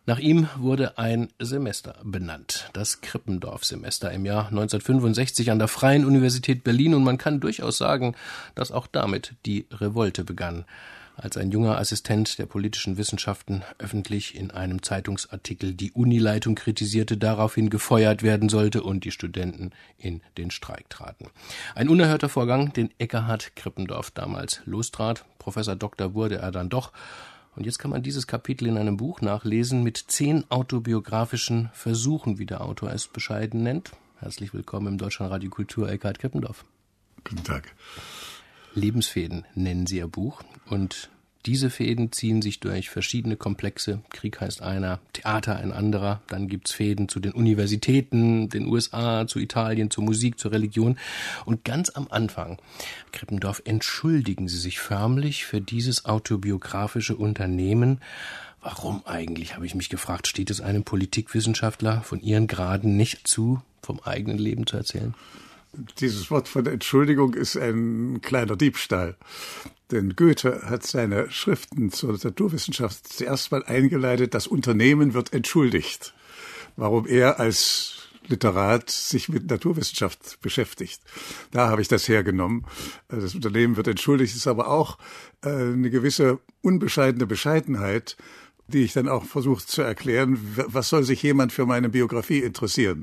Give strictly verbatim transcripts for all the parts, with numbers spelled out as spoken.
Nach ihm wurde ein Semester benannt, das Krippendorf-Semester im Jahr neunzehnhundertfünfundsechzig an der Freien Universität Berlin. Und man kann durchaus sagen, dass auch damit die Revolte begann, als ein junger Assistent der politischen Wissenschaften öffentlich in einem Zeitungsartikel die Unileitung kritisierte, daraufhin gefeuert werden sollte und die Studenten in den Streik traten. Ein unerhörter Vorgang, den Ekkehard Krippendorf damals lostrat. Professor Doktor wurde er dann doch. Und jetzt kann man dieses Kapitel in einem Buch nachlesen mit zehn autobiografischen Versuchen, wie der Autor es bescheiden nennt. Herzlich willkommen im Deutschlandradio Kultur, Ekkehard Krippendorf. Guten Tag. Lebensfäden nennen Sie Ihr Buch. Und diese Fäden ziehen sich durch verschiedene Komplexe. Krieg heißt einer, Theater ein anderer. Dann gibt's Fäden zu den Universitäten, den U S A, zu Italien, zur Musik, zur Religion. Und ganz am Anfang, Krippendorf, entschuldigen Sie sich förmlich für dieses autobiografische Unternehmen. Warum eigentlich, habe ich mich gefragt, steht es einem Politikwissenschaftler von Ihren Graden nicht zu, vom eigenen Leben zu erzählen? Dieses Wort von Entschuldigung ist ein kleiner Diebstahl. Denn Goethe hat seine Schriften zur Naturwissenschaft zuerst mal eingeleitet, das Unternehmen wird entschuldigt. Warum er als Literat sich mit Naturwissenschaft beschäftigt. Da habe ich das hergenommen. Das Unternehmen wird entschuldigt, ist aber auch eine gewisse unbescheidene Bescheidenheit, die ich dann auch versuche zu erklären. Was soll sich jemand für meine Biografie interessieren?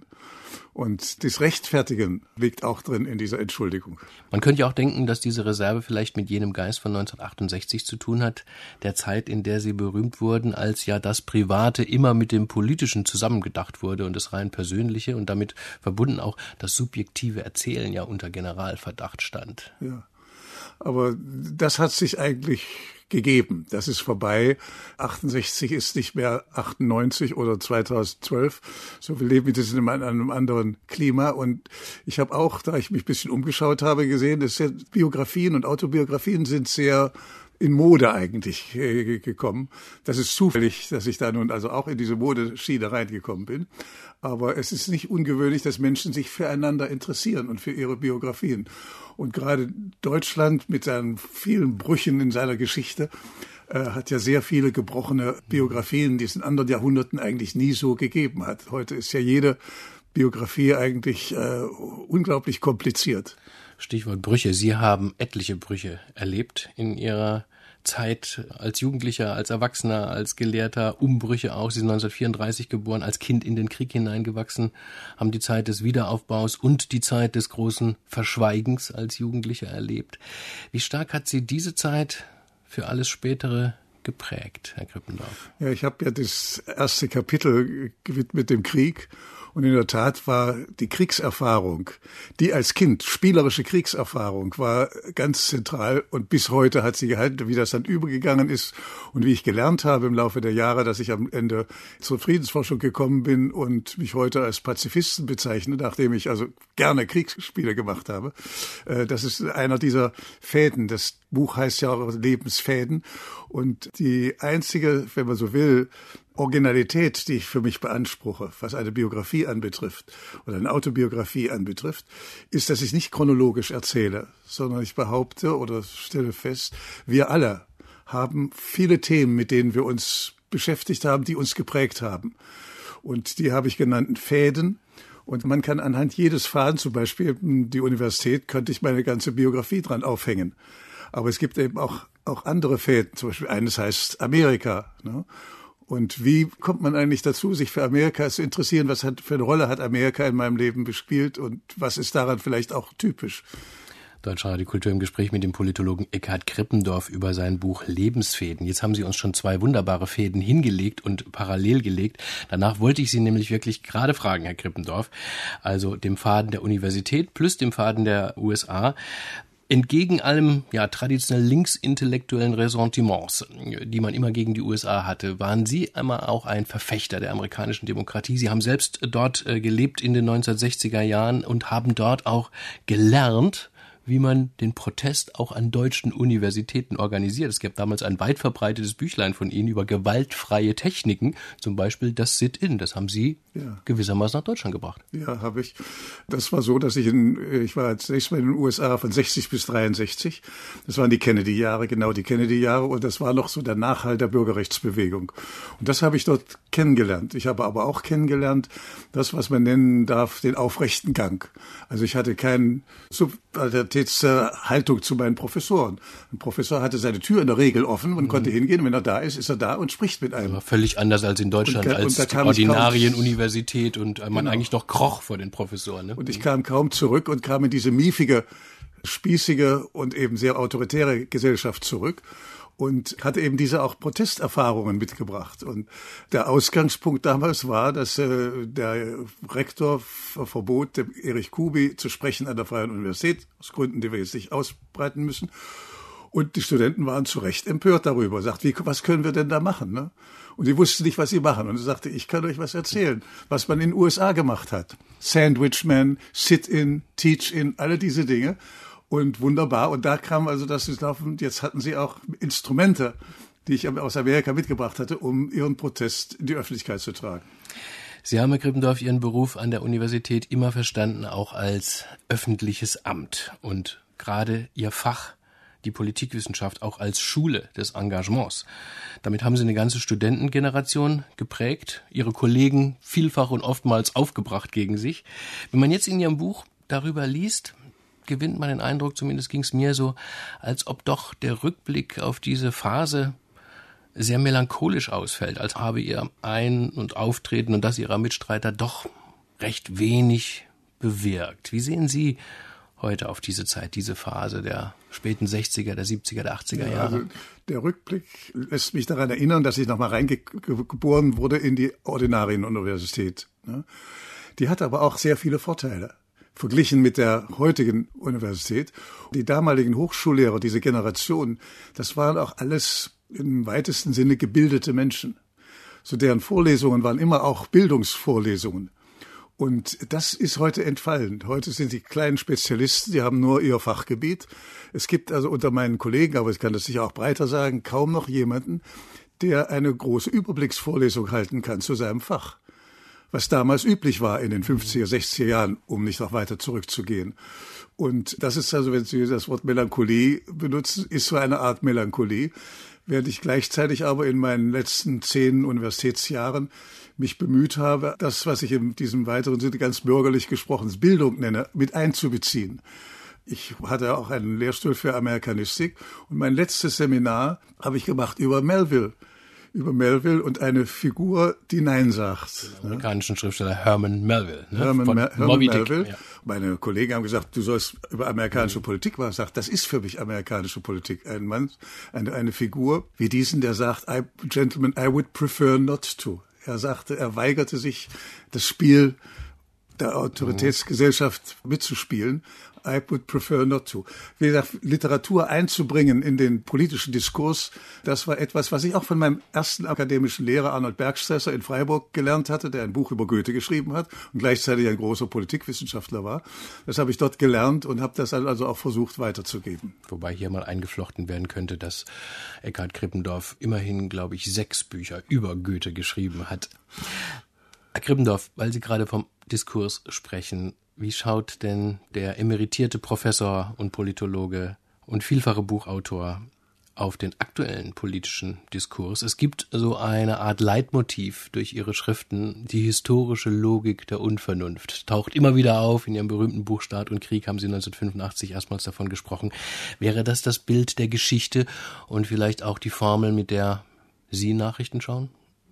Und das Rechtfertigen liegt auch drin in dieser Entschuldigung. Man könnte ja auch denken, dass diese Reserve vielleicht mit jenem Geist von neunzehnhundertachtundsechzig zu tun hat, der Zeit, in der Sie berühmt wurden, als ja das Private immer mit dem Politischen zusammengedacht wurde und das rein Persönliche und damit verbunden auch das subjektive Erzählen ja unter Generalverdacht stand. Ja, aber das hat sich eigentlich gegeben. Das ist vorbei. achtundsechzig ist nicht mehr achtundneunzig oder zweitausendzwölf. So, wir leben jetzt in einem anderen Klima. Und ich habe auch, da ich mich ein bisschen umgeschaut habe, gesehen, dass Biografien und Autobiografien sind sehr in Mode eigentlich äh, gekommen. Das ist zufällig, dass ich da nun also auch in diese Modeschiene reingekommen bin. Aber es ist nicht ungewöhnlich, dass Menschen sich füreinander interessieren und für ihre Biografien. Und gerade Deutschland mit seinen vielen Brüchen in seiner Geschichte äh, hat ja sehr viele gebrochene Biografien, die es in anderen Jahrhunderten eigentlich nie so gegeben hat. Heute ist ja jede Biografie eigentlich äh, unglaublich kompliziert. Stichwort Brüche. Sie haben etliche Brüche erlebt in Ihrer Zeit als Jugendlicher, als Erwachsener, als Gelehrter, Umbrüche auch. Sie sind neunzehnhundertvierunddreißig geboren, als Kind in den Krieg hineingewachsen, haben die Zeit des Wiederaufbaus und die Zeit des großen Verschweigens als Jugendlicher erlebt. Wie stark hat Sie diese Zeit für alles Spätere geprägt, Herr Krippendorf? Ja, ich habe ja das erste Kapitel gewidmet dem Krieg. Und in der Tat war die Kriegserfahrung, die als Kind, spielerische Kriegserfahrung, war ganz zentral und bis heute hat sie gehalten, wie das dann übergegangen ist und wie ich gelernt habe im Laufe der Jahre, dass ich am Ende zur Friedensforschung gekommen bin und mich heute als Pazifisten bezeichne, nachdem ich also gerne Kriegsspiele gemacht habe. Das ist einer dieser Fäden. Das Buch heißt ja auch Lebensfäden und die einzige, wenn man so will, Originalität, die ich für mich beanspruche, was eine Biografie anbetrifft oder eine Autobiografie anbetrifft, ist, dass ich nicht chronologisch erzähle, sondern ich behaupte oder stelle fest, wir alle haben viele Themen, mit denen wir uns beschäftigt haben, die uns geprägt haben. Und die habe ich genannt Fäden. Und man kann anhand jedes Faden, zum Beispiel die Universität, könnte ich meine ganze Biografie dran aufhängen. Aber es gibt eben auch, auch andere Fäden, zum Beispiel eines heißt Amerika, ne? Und wie kommt man eigentlich dazu, sich für Amerika zu interessieren? Was hat für eine Rolle hat Amerika in meinem Leben gespielt und was ist daran vielleicht auch typisch? Deutschlandradio Kultur im Gespräch mit dem Politologen Ekkehard Krippendorf über sein Buch Lebensfäden. Jetzt haben Sie uns schon zwei wunderbare Fäden hingelegt und parallel gelegt. Danach wollte ich Sie nämlich wirklich gerade fragen, Herr Krippendorf, also dem Faden der Universität plus dem Faden der U S A. Entgegen allem ja traditionell linksintellektuellen Ressentiments, die man immer gegen die U S A hatte, waren Sie einmal auch ein Verfechter der amerikanischen Demokratie. Sie haben selbst dort äh, gelebt in den neunzehnhundertsechziger Jahren und haben dort auch gelernt, wie man den Protest auch an deutschen Universitäten organisiert. Es gab damals ein weit verbreitetes Büchlein von Ihnen über gewaltfreie Techniken, zum Beispiel das Sit-in. Das haben Sie ja. gewissermaßen nach Deutschland gebracht. Ja, habe ich. Das war so, dass ich in, ich war zunächst mal in den U S A von sechzig bis dreiundsechzig. Das waren die Kennedy-Jahre, genau die Kennedy-Jahre. Und das war noch so der Nachhall der Bürgerrechtsbewegung. Und das habe ich dort kennengelernt. Ich habe aber auch kennengelernt, das, was man nennen darf, den aufrechten Gang. Also ich hatte keine Subordinationshaltung zu meinen Professoren. Ein Professor hatte seine Tür in der Regel offen und mhm. konnte hingehen. Wenn er da ist, ist er da und spricht mit einem. Aber völlig anders als in Deutschland, und, als und die Ordinarienuniversität und man genau. eigentlich noch kroch vor den Professoren. Ne? Und ich kam kaum zurück und kam in diese miefige, spießige und eben sehr autoritäre Gesellschaft zurück. Und hatte eben diese auch Protesterfahrungen mitgebracht. Und der Ausgangspunkt damals war, dass äh, der Rektor verbot, dem Erich Kubi zu sprechen an der Freien Universität, aus Gründen, die wir jetzt nicht ausbreiten müssen. Und die Studenten waren zu Recht empört darüber. Sagt, wie, was können wir denn da machen? Ne? Und die wussten nicht, was sie machen. Und er sagte, ich kann euch was erzählen, was man in den U S A gemacht hat. Sandwichman, Sit-in, Teach-in, alle diese Dinge. Und wunderbar. Und da kam also das laufen. Jetzt hatten sie auch Instrumente, die ich aus Amerika mitgebracht hatte, um ihren Protest in die Öffentlichkeit zu tragen. Sie haben, Herr Krippendorf, Ihren Beruf an der Universität immer verstanden, auch als öffentliches Amt. Und gerade Ihr Fach, die Politikwissenschaft, auch als Schule des Engagements. Damit haben Sie eine ganze Studentengeneration geprägt, Ihre Kollegen vielfach und oftmals aufgebracht gegen sich. Wenn man jetzt in Ihrem Buch darüber liest, gewinnt man den Eindruck, zumindest ging es mir so, als ob doch der Rückblick auf diese Phase sehr melancholisch ausfällt, als habe ihr Ein- und Auftreten und das ihrer Mitstreiter doch recht wenig bewirkt. Wie sehen Sie heute auf diese Zeit, diese Phase der späten sechziger, der siebziger, der achtziger Jahre? Ja, also der Rückblick lässt mich daran erinnern, dass ich nochmal reingeboren wurde in die Ordinarienuniversität. Die hatte aber auch sehr viele Vorteile. Verglichen mit der heutigen Universität. Die damaligen Hochschullehrer, diese Generation, das waren auch alles im weitesten Sinne gebildete Menschen. So deren Vorlesungen waren immer auch Bildungsvorlesungen. Und das ist heute entfallen. Heute sind die kleinen Spezialisten, die haben nur ihr Fachgebiet. Es gibt also unter meinen Kollegen, aber ich kann das sicher auch breiter sagen, kaum noch jemanden, der eine große Überblicksvorlesung halten kann zu seinem Fach. Was damals üblich war in den fünfziger, sechziger Jahren, um nicht noch weiter zurückzugehen. Und das ist also, wenn Sie das Wort Melancholie benutzen, ist so eine Art Melancholie, während ich gleichzeitig aber in meinen letzten zehn Universitätsjahren mich bemüht habe, das, was ich in diesem weiteren Sinne ganz bürgerlich gesprochen Bildung nenne, mit einzubeziehen. Ich hatte auch einen Lehrstuhl für Amerikanistik und mein letztes Seminar habe ich gemacht über Melville. über Melville und eine Figur, die Nein sagt. Den amerikanischen Schriftsteller Herman Melville. Ne? Herman, Von Ma- Herman Moby Melville. Dick, ja. Meine Kollegen haben gesagt, du sollst über amerikanische mhm. Politik was sagen. Das ist für mich amerikanische Politik. Ein Mann, eine, eine Figur wie diesen, der sagt, I, Gentlemen, I would prefer not to. Er sagte, er weigerte sich, das Spiel der Autoritätsgesellschaft mhm. mitzuspielen. I would prefer not to. Wie gesagt, Literatur einzubringen in den politischen Diskurs, das war etwas, was ich auch von meinem ersten akademischen Lehrer Arnold Bergstresser in Freiburg gelernt hatte, der ein Buch über Goethe geschrieben hat und gleichzeitig ein großer Politikwissenschaftler war. Das habe ich dort gelernt und habe das also auch versucht weiterzugeben. Wobei hier mal eingeflochten werden könnte, dass Eckhard Krippendorf immerhin, glaube ich, sechs Bücher über Goethe geschrieben hat. Herr Krippendorf, weil Sie gerade vom Diskurs sprechen, wie schaut denn der emeritierte Professor und Politologe und vielfache Buchautor auf den aktuellen politischen Diskurs? Es gibt so eine Art Leitmotiv durch Ihre Schriften, die historische Logik der Unvernunft. Taucht immer wieder auf. In Ihrem berühmten Buch Staat und Krieg haben Sie neunzehnhundertfünfundachtzig erstmals davon gesprochen. Wäre das das Bild der Geschichte und vielleicht auch die Formel, mit der Sie Nachrichten schauen?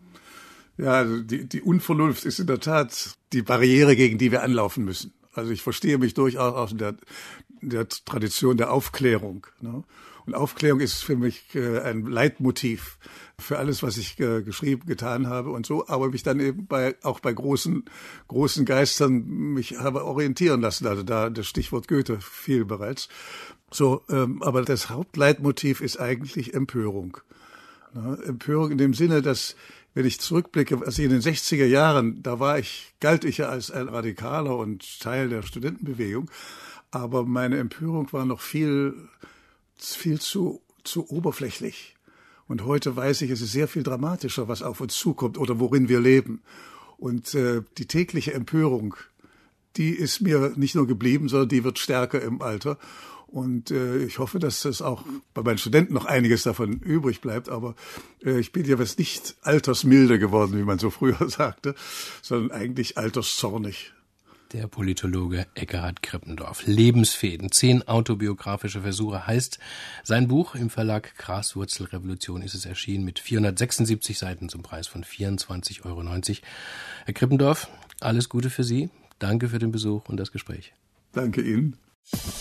Ja, also die, die Unvernunft ist in der Tat die Barriere, gegen die wir anlaufen müssen. Also ich verstehe mich durchaus aus der, der Tradition der Aufklärung. Ne? Und Aufklärung ist für mich äh, ein Leitmotiv für alles, was ich äh, geschrieben, getan habe und so. Aber mich dann eben bei, auch bei großen, großen Geistern mich habe orientieren lassen. Also da das Stichwort Goethe fiel bereits. So, ähm, aber das Hauptleitmotiv ist eigentlich Empörung. Ne? Empörung in dem Sinne, dass wenn ich zurückblicke, also in den sechziger Jahren, da war ich, galt ich ja als ein Radikaler und Teil der Studentenbewegung. aber meine Empörung war noch viel, viel zu, zu oberflächlich. Und heute weiß ich, es ist sehr viel dramatischer, was auf uns zukommt oder worin wir leben. Und äh, die tägliche Empörung, die ist mir nicht nur geblieben, sondern die wird stärker im Alter. Und äh, ich hoffe, dass das auch bei meinen Studenten noch einiges davon übrig bleibt. Aber äh, ich bin ja was nicht altersmilde geworden, wie man so früher sagte, sondern eigentlich alterszornig. Der Politologe Ekkehard Krippendorf. Lebensfäden, zehn autobiografische Versuche heißt sein Buch. Im Verlag Graswurzelrevolution ist es erschienen mit vierhundertsechsundsiebzig Seiten zum Preis von vierundzwanzig Euro neunzig. Herr Krippendorf, alles Gute für Sie. Danke für den Besuch und das Gespräch. Danke Ihnen.